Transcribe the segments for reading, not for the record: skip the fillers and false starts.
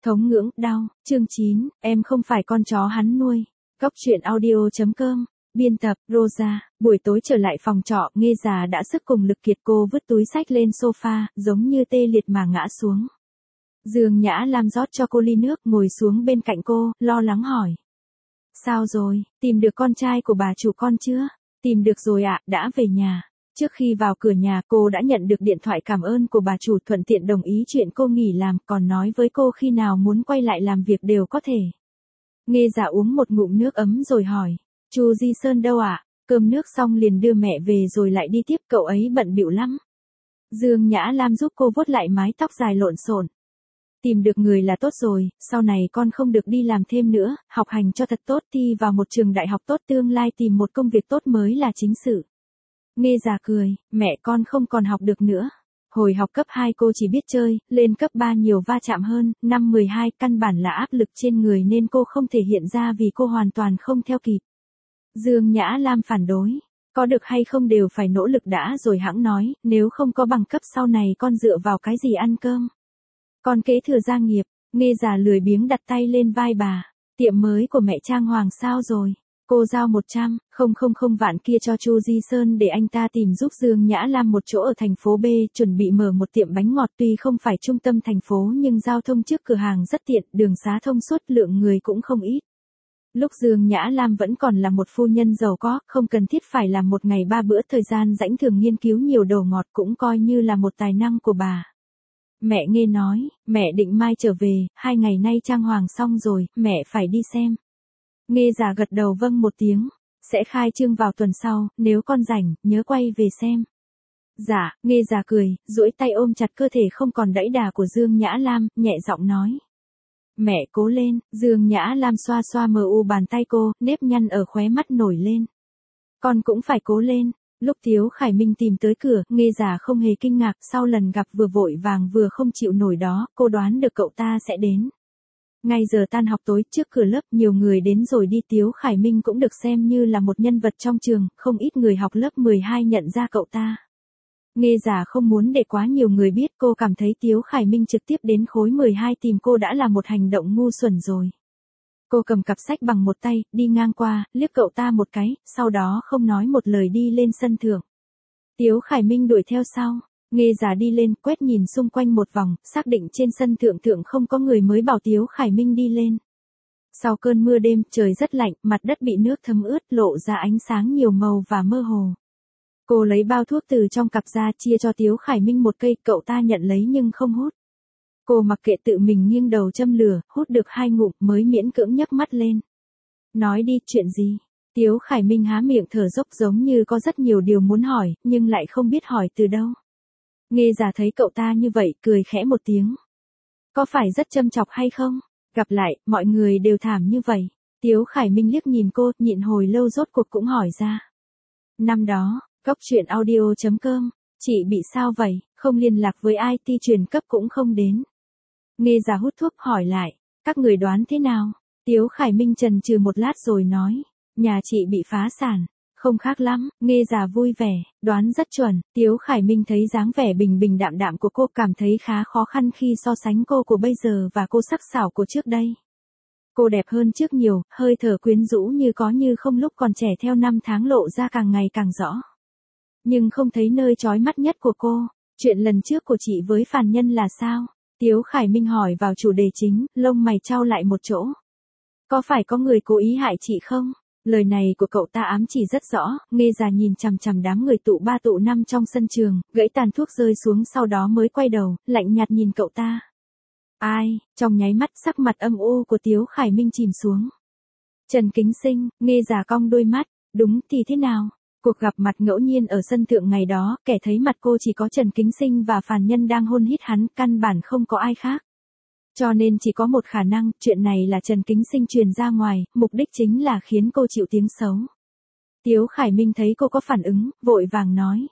Thống ngưỡng, đau, chương 9, em không phải con chó hắn nuôi. Góc truyện audio.com, biên tập, Rosa, buổi tối trở lại phòng trọ, Nghe già đã sức cùng lực kiệt, cô vứt túi xách lên sofa, giống như tê liệt mà ngã xuống. Dương Nhã Lam rót cho cô ly nước, ngồi xuống bên cạnh cô, lo lắng hỏi. Sao rồi, tìm được con trai của bà chủ con chưa? Tìm được rồi ạ, đã về nhà. Trước khi vào cửa nhà, cô đã nhận được điện thoại cảm ơn của bà chủ, thuận tiện đồng ý chuyện cô nghỉ làm, còn nói với cô khi nào muốn quay lại làm việc đều có thể. Nghe già uống một ngụm nước ấm rồi hỏi, chú Di Sơn đâu ạ? Cơm nước xong liền đưa mẹ về rồi lại đi tiếp, cậu ấy bận bịu lắm. Dương Nhã Lam giúp cô vuốt lại mái tóc dài lộn xộn. Tìm được người là tốt rồi, sau này con không được đi làm thêm nữa, học hành cho thật tốt, thi vào một trường đại học tốt, tương lai tìm một công việc tốt mới là chính sự. Nghe già cười, mẹ con không còn học được nữa. Hồi học cấp 2 cô chỉ biết chơi, lên cấp 3 nhiều va chạm hơn, năm 12 căn bản là áp lực trên người nên cô không thể hiện ra vì cô hoàn toàn không theo kịp. Dương Nhã Lam phản đối, có được hay không đều phải nỗ lực đã rồi hẵng nói, nếu không có bằng cấp sau này con dựa vào cái gì ăn cơm. Con kế thừa gia nghiệp, Nghe già lười biếng đặt tay lên vai bà, tiệm mới của mẹ Trang Hoàng sao rồi? Cô giao 100,000 vạn kia cho Chu Di Sơn để anh ta tìm giúp Dương Nhã Lam một chỗ ở thành phố B, chuẩn bị mở một tiệm bánh ngọt, tuy không phải trung tâm thành phố nhưng giao thông trước cửa hàng rất tiện, đường xá thông suốt, lượng người cũng không ít. Lúc Dương Nhã Lam vẫn còn là một phu nhân giàu có, không cần thiết phải làm một ngày 3 bữa, thời gian rảnh thường nghiên cứu nhiều đồ ngọt cũng coi như là một tài năng của bà. Mẹ nghe nói, mẹ định mai trở về, 2 ngày nay trang hoàng xong rồi, mẹ phải đi xem. Nghe già gật đầu vâng một tiếng, sẽ khai trương vào tuần sau, nếu con rảnh, nhớ quay về xem. Dạ, Nghe già cười, duỗi tay ôm chặt cơ thể không còn đẫy đà của Dương Nhã Lam, nhẹ giọng nói. Mẹ cố lên, Dương Nhã Lam xoa xoa mờ u bàn tay cô, nếp nhăn ở khóe mắt nổi lên. Con cũng phải cố lên. Lúc Tiếu Khải Minh tìm tới cửa, Nghe già không hề kinh ngạc, sau lần gặp vừa vội vàng vừa không chịu nổi đó, cô đoán được cậu ta sẽ đến. Ngay giờ tan học tối, trước cửa lớp nhiều người đến rồi đi, Tiếu Khải Minh cũng được xem như là một nhân vật trong trường, không ít người học lớp 12 nhận ra cậu ta. Nghe già không muốn để quá nhiều người biết, cô cảm thấy Tiếu Khải Minh trực tiếp đến khối 12 tìm cô đã là một hành động ngu xuẩn rồi. Cô cầm cặp sách bằng một tay, đi ngang qua, liếc cậu ta một cái, sau đó không nói một lời đi lên sân thượng. Tiếu Khải Minh đuổi theo sau. Nghe già đi lên, quét nhìn xung quanh một vòng, xác định trên sân thượng không có người mới bảo Tiếu Khải Minh đi lên. Sau cơn mưa đêm, trời rất lạnh, mặt đất bị nước thấm ướt, lộ ra ánh sáng nhiều màu và mơ hồ. Cô lấy bao thuốc từ trong cặp ra, chia cho Tiếu Khải Minh một cây, cậu ta nhận lấy nhưng không hút. Cô mặc kệ, tự mình nghiêng đầu châm lửa, hút được 2 ngụm mới miễn cưỡng nhấc mắt lên. Nói đi, chuyện gì? Tiếu Khải Minh há miệng thở dốc giống như có rất nhiều điều muốn hỏi, nhưng lại không biết hỏi từ đâu. Nghe già thấy cậu ta như vậy, cười khẽ một tiếng. Có phải rất châm chọc hay không? Gặp lại, mọi người đều thảm như vậy. Tiếu Khải Minh liếc nhìn cô, nhịn hồi lâu rốt cuộc cũng hỏi ra. Năm đó, góc truyện audio.com, chị bị sao vậy, không liên lạc với IT truyền cấp cũng không đến. Nghe già hút thuốc hỏi lại, các người đoán thế nào? Tiếu Khải Minh chần chừ một lát rồi nói, nhà chị bị phá sản. Không khác lắm, Nghe già vui vẻ, đoán rất chuẩn. Tiếu Khải Minh thấy dáng vẻ bình bình đạm đạm của cô, cảm thấy khá khó khăn khi so sánh cô của bây giờ và cô sắc sảo của trước đây. Cô đẹp hơn trước nhiều, hơi thở quyến rũ như có như không lúc còn trẻ theo năm tháng lộ ra càng ngày càng rõ. Nhưng không thấy nơi chói mắt nhất của cô. Chuyện lần trước của chị với phàn nhân là sao? Tiếu Khải Minh hỏi vào chủ đề chính, lông mày chau lại một chỗ. Có phải có người cố ý hại chị không? Lời này của cậu ta ám chỉ rất rõ. Nghe già nhìn chằm chằm đám người tụ 3 tụ 5 trong sân trường, gãy tàn thuốc rơi xuống, sau đó mới quay đầu, lạnh nhạt nhìn cậu ta. Ai? Trong nháy mắt, sắc mặt âm u của Tiếu Khải Minh chìm xuống. Trần Kính Sinh. Nghe già cong đôi mắt. Đúng thì thế nào? Cuộc gặp mặt ngẫu nhiên ở sân thượng ngày đó, kẻ thấy mặt cô chỉ có Trần Kính Sinh và phàn nhân đang hôn hít hắn, căn bản không có ai khác. Cho nên chỉ có một khả năng, chuyện này là Trần Kính Sinh truyền ra ngoài, mục đích chính là khiến cô chịu tiếng xấu. Tiếu Khải Minh thấy cô có phản ứng, vội vàng nói.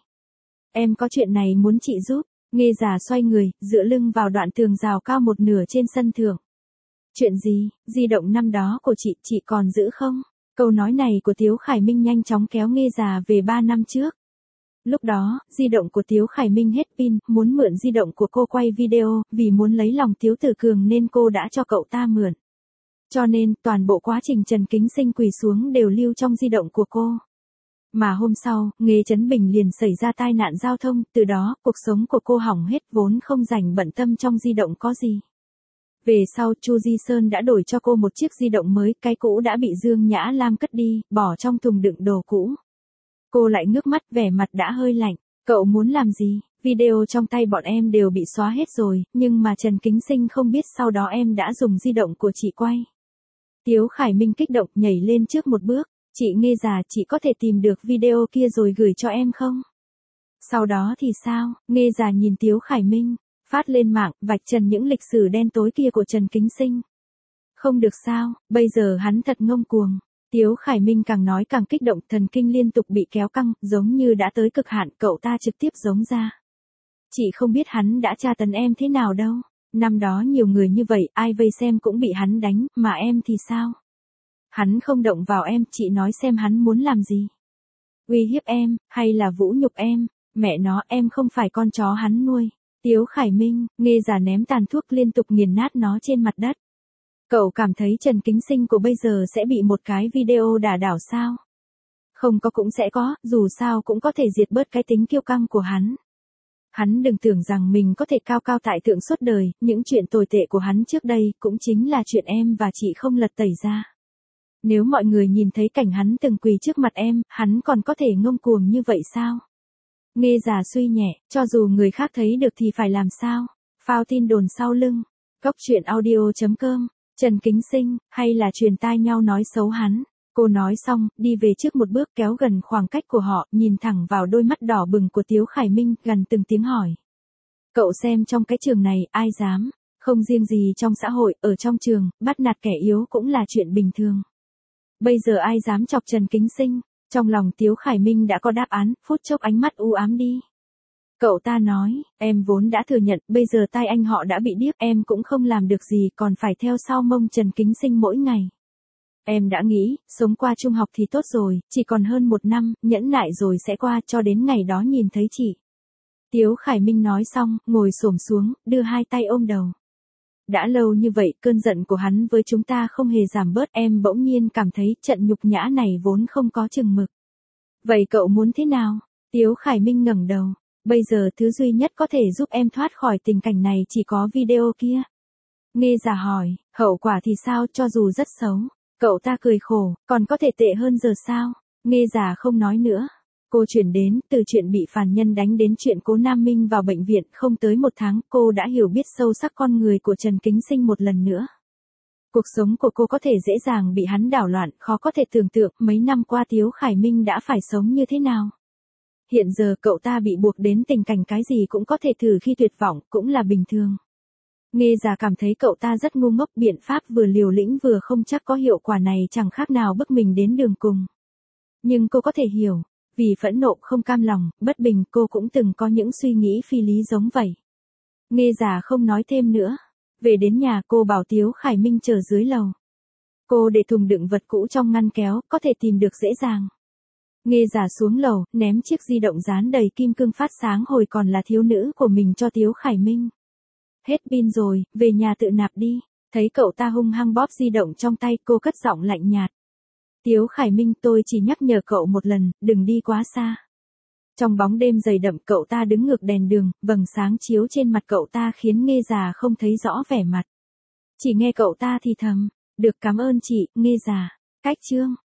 Em có chuyện này muốn chị giúp. Nghe già xoay người, dựa lưng vào đoạn tường rào cao một nửa trên sân thượng. Chuyện gì? Di động năm đó của chị còn giữ không? Câu nói này của Tiếu Khải Minh nhanh chóng kéo Nghe già về 3 năm trước. Lúc đó, di động của Tiếu Khải Minh hết pin, muốn mượn di động của cô quay video, vì muốn lấy lòng Tiếu Tử Cường nên cô đã cho cậu ta mượn. Cho nên, toàn bộ quá trình Trần Kính Sinh quỳ xuống đều lưu trong di động của cô. Mà hôm sau, Nghê Trấn Bình liền xảy ra tai nạn giao thông, từ đó, cuộc sống của cô hỏng hết vốn không dành bận tâm trong di động có gì. Về sau, Chu Di Sơn đã đổi cho cô một chiếc di động mới, cái cũ đã bị Dương Nhã Lam cất đi, bỏ trong thùng đựng đồ cũ. Cô lại ngước mắt, vẻ mặt đã hơi lạnh. Cậu muốn làm gì? Video trong tay bọn em đều bị xóa hết rồi, nhưng mà Trần Kính Sinh không biết sau đó em đã dùng di động của chị quay. Tiếu Khải Minh kích động nhảy lên trước một bước. Chị Nghê già, chị có thể tìm được video kia rồi gửi cho em không? Sau đó thì sao? Nghê già nhìn Tiếu Khải Minh, phát lên mạng, vạch trần những lịch sử đen tối kia của Trần Kính Sinh. Không được sao, bây giờ hắn thật ngông cuồng. Tiếu Khải Minh càng nói càng kích động, thần kinh liên tục bị kéo căng, giống như đã tới cực hạn, cậu ta trực tiếp giống ra. Chị không biết hắn đã tra tấn em thế nào đâu. Năm đó nhiều người như vậy, ai vây xem cũng bị hắn đánh, mà em thì sao? Hắn không động vào em, chị nói xem hắn muốn làm gì? Uy hiếp em, hay là vũ nhục em? Mẹ nó, em không phải con chó hắn nuôi. Tiếu Khải Minh, Nghê già ném tàn thuốc liên tục nghiền nát nó trên mặt đất. Cậu cảm thấy Trần Kính Sinh của bây giờ sẽ bị một cái video đả đảo sao? Không có cũng sẽ có, dù sao cũng có thể diệt bớt cái tính kiêu căng của hắn. Hắn đừng tưởng rằng mình có thể cao cao tại thượng suốt đời, những chuyện tồi tệ của hắn trước đây cũng chính là chuyện em và chị không lật tẩy ra. Nếu mọi người nhìn thấy cảnh hắn từng quỳ trước mặt em, hắn còn có thể ngông cuồng như vậy sao? Nghê già suy nhẹ, cho dù người khác thấy được thì phải làm sao? Phao tin đồn sau lưng. Cốc truyện audio.com. Trần Kính Sinh, hay là truyền tai nhau nói xấu hắn? Cô nói xong, đi về trước một bước kéo gần khoảng cách của họ, nhìn thẳng vào đôi mắt đỏ bừng của Tiếu Khải Minh, gần từng tiếng hỏi. Cậu xem trong cái trường này, ai dám? Không riêng gì trong xã hội, ở trong trường, bắt nạt kẻ yếu cũng là chuyện bình thường. Bây giờ ai dám chọc Trần Kính Sinh? Trong lòng Tiếu Khải Minh đã có đáp án, phút chốc ánh mắt u ám đi. Cậu ta nói, em vốn đã thừa nhận, bây giờ tai anh họ đã bị điếc, em cũng không làm được gì, còn phải theo sau mông Trần Kính Sinh mỗi ngày. Em đã nghĩ, sống qua trung học thì tốt rồi, chỉ còn hơn 1 năm, nhẫn nại rồi sẽ qua, cho đến ngày đó nhìn thấy chị. Tiếu Khải Minh nói xong, ngồi xổm xuống, đưa hai tay ôm đầu. Đã lâu như vậy, cơn giận của hắn với chúng ta không hề giảm bớt, em bỗng nhiên cảm thấy trận nhục nhã này vốn không có chừng mực. Vậy cậu muốn thế nào? Tiếu Khải Minh ngẩng đầu. Bây giờ thứ duy nhất có thể giúp em thoát khỏi tình cảnh này chỉ có video kia. Nghê già hỏi, hậu quả thì sao, cho dù rất xấu? Cậu ta cười khổ, còn có thể tệ hơn giờ sao? Nghê già không nói nữa. Cô chuyển đến, từ chuyện bị phản nhân đánh đến chuyện Cố Nam Minh vào bệnh viện, không tới 1 tháng, cô đã hiểu biết sâu sắc con người của Trần Kính Sinh một lần nữa. Cuộc sống của cô có thể dễ dàng bị hắn đảo loạn, khó có thể tưởng tượng mấy năm qua Tiếu Khải Minh đã phải sống như thế nào. Hiện giờ cậu ta bị buộc đến tình cảnh cái gì cũng có thể thử khi tuyệt vọng, cũng là bình thường. Nghê già cảm thấy cậu ta rất ngu ngốc, biện pháp vừa liều lĩnh vừa không chắc có hiệu quả này chẳng khác nào bức mình đến đường cùng. Nhưng cô có thể hiểu, vì phẫn nộ không cam lòng, bất bình, cô cũng từng có những suy nghĩ phi lý giống vậy. Nghê già không nói thêm nữa. Về đến nhà cô bảo Tiếu Khải Minh chờ dưới lầu. Cô để thùng đựng vật cũ trong ngăn kéo, có thể tìm được dễ dàng. Nghê già xuống lầu, ném chiếc di động dán đầy kim cương phát sáng hồi còn là thiếu nữ của mình cho Tiếu Khải Minh. Hết pin rồi, về nhà tự nạp đi. Thấy cậu ta hung hăng bóp di động trong tay, cô cất giọng lạnh nhạt. Tiếu Khải Minh, tôi chỉ nhắc nhở cậu một lần, đừng đi quá xa. Trong bóng đêm dày đậm, cậu ta đứng ngược đèn đường, vầng sáng chiếu trên mặt cậu ta khiến Nghê già không thấy rõ vẻ mặt. Chỉ nghe cậu ta thì thầm, được, cảm ơn chị, Nghê già. Cách chương.